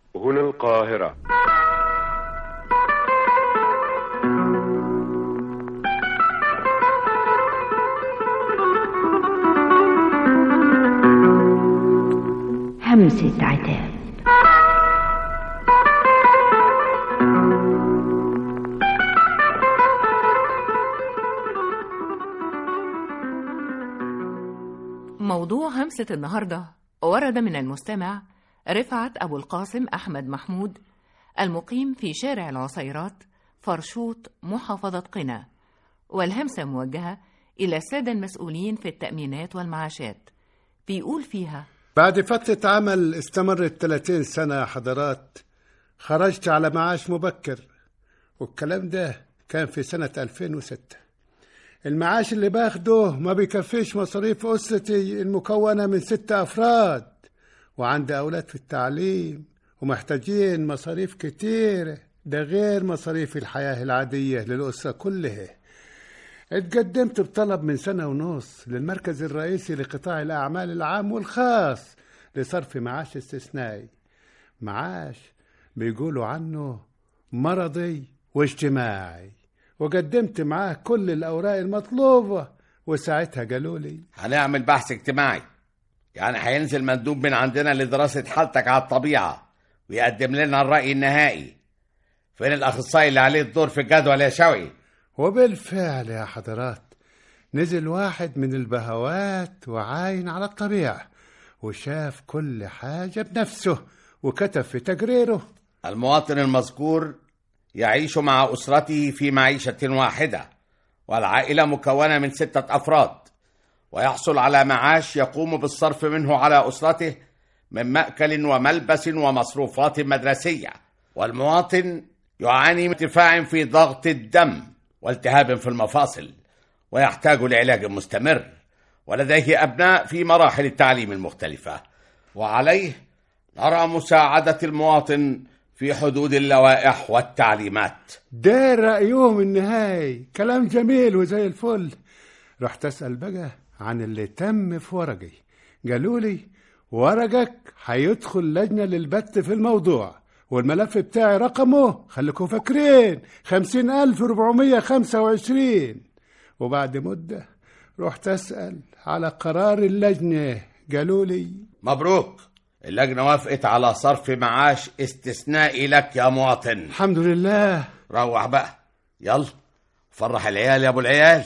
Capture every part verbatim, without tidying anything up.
هنا القاهرة. همسة عتاب. موضوع همسة النهاردة ورد من المستمع رفعت أبو القاسم أحمد محمود، المقيم في شارع العصيرات، فرشوط، محافظة قنا، والهمسة موجهة إلى السادة المسؤولين في التأمينات والمعاشات. بيقول فيها: بعد فترة عمل استمرت ثلاثين سنة يا حضرات، خرجت على معاش مبكر، والكلام ده كان في سنة ألفين وستة. المعاش اللي باخده ما بيكفيش مصاريف أسرتي المكونة من ستة أفراد، وعندي أولاد في التعليم ومحتاجين مصاريف كتيرة، ده غير مصاريف الحياة العادية للأسرة كلها. اتقدمت بطلب من سنة ونص للمركز الرئيسي لقطاع الأعمال العام والخاص لصرف معاش استثنائي، معاش بيقولوا عنه مرضي واجتماعي، وقدمت معاه كل الأوراق المطلوبة، وساعتها قالوا لي هنعمل بحث اجتماعي، يعني هينزل مندوب من عندنا لدراسة حالتك على الطبيعة ويقدم لنا الرأي النهائي. فين الأخصائي اللي عليه الدور في الجدول يا شوقي؟ وبالفعل يا حضرات نزل واحد من البهوات وعاين على الطبيعة وشاف كل حاجة بنفسه، وكتب في تقريره: المواطن المذكور يعيش مع أسرته في معيشة واحدة، والعائلة مكونة من ستة أفراد، ويحصل على معاش يقوم بالصرف منه على أسرته من مأكل وملبس ومصروفات مدرسية. والمواطن يعاني من ارتفاع في ضغط الدم والتهاب في المفاصل، ويحتاج لعلاج مستمر، ولديه أبناء في مراحل التعليم المختلفة، وعليه نرى مساعدة المواطن في حدود اللوائح والتعليمات. ده رأيهم النهائي، كلام جميل وزي الفل. رحت أسأل بقى عن اللي تم في ورقي، قالوا لي ورقك هيدخل لجنة للبت في الموضوع، والملف بتاعي رقمه خليكم فاكرين خمسين ألف وربعمية خمسة وعشرين. وبعد مدة رحت أسأل على قرار اللجنة، قالوا لي مبروك، اللجنة وافقت على صرف معاش استثنائي لك يا مواطن. الحمد لله. روح بقى، يلا فرح العيال يا ابو العيال.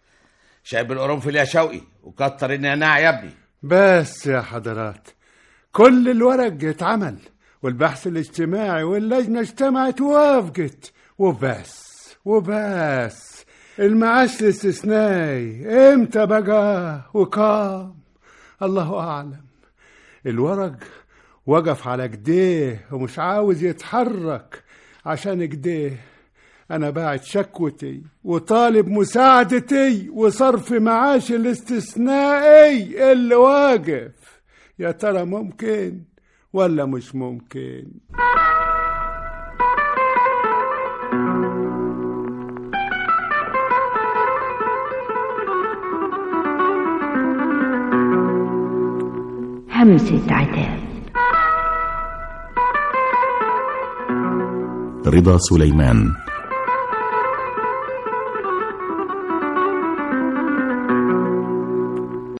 شايب القرنفل يا شوقي وكتر النعناع يا ابني. بس يا حضرات كل الورق اتعمل، والبحث الاجتماعي واللجنة اجتمعت ووافقت، وبس وبس. المعاش الاستثنائي امتى بقى وكام؟ الله أعلم. الورق وقف على كديه ومش عاوز يتحرك، عشان كديه أنا باعت شكوتي وطالب مساعدتي وصرف معاش الاستثنائي اللي واقف. يا ترى ممكن ولا مش ممكن؟ همسة عتاب. رضا سليمان.